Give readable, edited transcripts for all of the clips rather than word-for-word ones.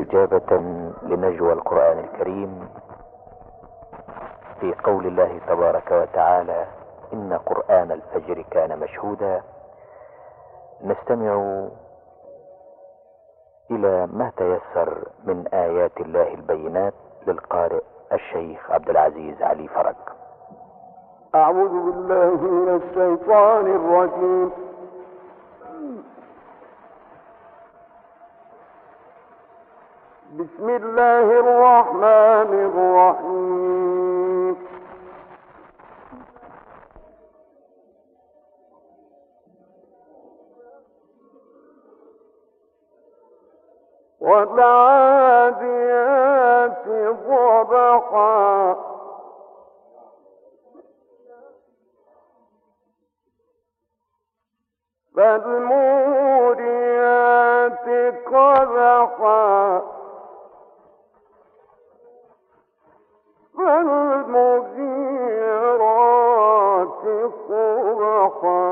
استجابة لنجوى القرآن الكريم في قول الله تبارك وتعالى: إن قرآن الفجر كان مشهودا. نستمع إلى ما تيسر من آيات الله البينات للقارئ الشيخ عبد العزيز علي فرج. أعوذ بالله من الشيطان الرجيم. بسم الله الرحمن الرحيم. والعاديات ضبحا فالموريات قدحا فالمغيرات صبحا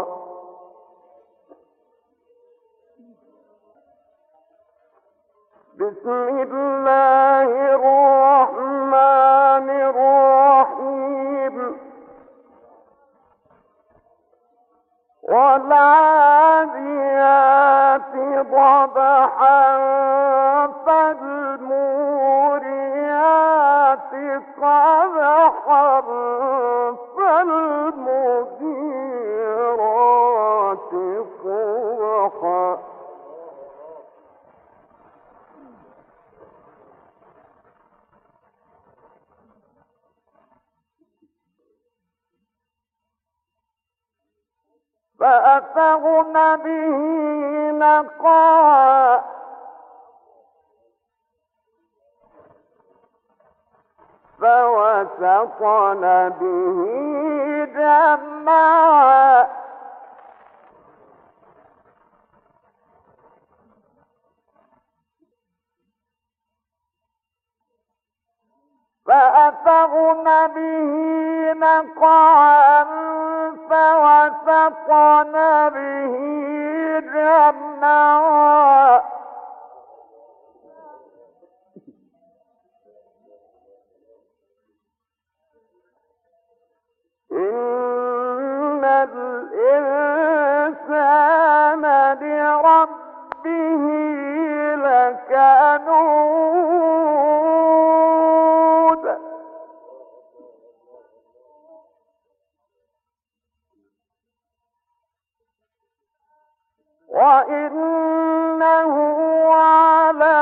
بسم الله الرحمن الرحيم. والعاديات ضبحا فالموريات قدحا فالمغيرات صبحا فأثرن به نقعا فوسطن به جمعا فأثرن به نقعا فوسطن به جمعا إن الإنسان لربه لكنود وإنه على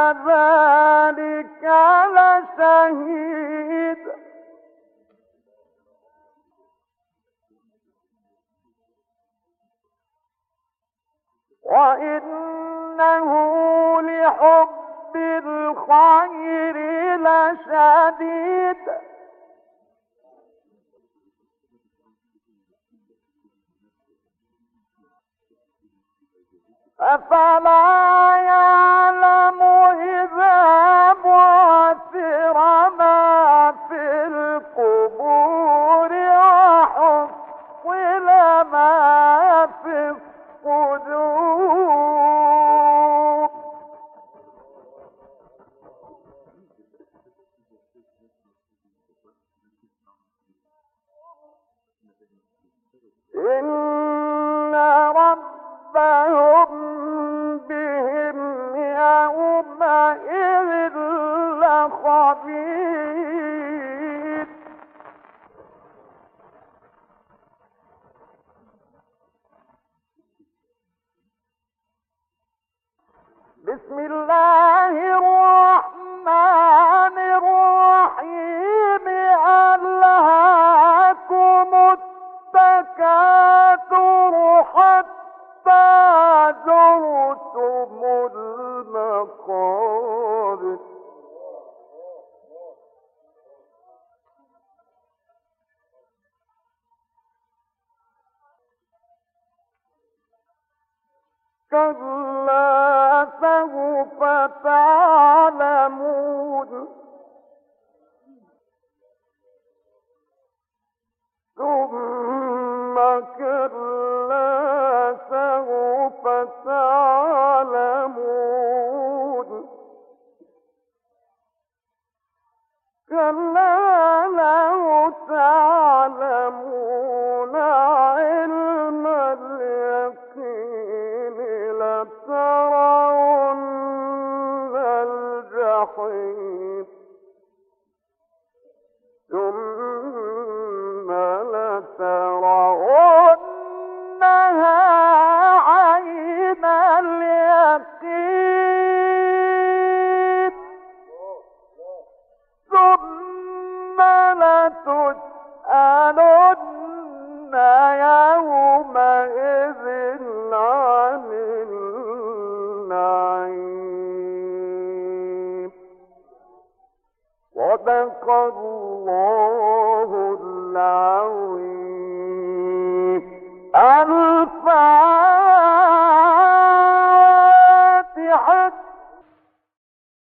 ذلك لشهيد وإنه لحب الخير لشديد أفلا يعلم إذا بعثر ما في القبور وحصل ما في الصدور إن ربهم بهم يومئذ لخبير بسم الله الرحمن الرحيم. ألهاكم التكاثر حتى زرتم المقابر كلا سوف تعلمون ثم كلا سوف تعلمون الجحيم ثم لترونها عين اليقين ثم لتسألن يومئذ عن النعيم. صدق الله العظيم. الفاتحة.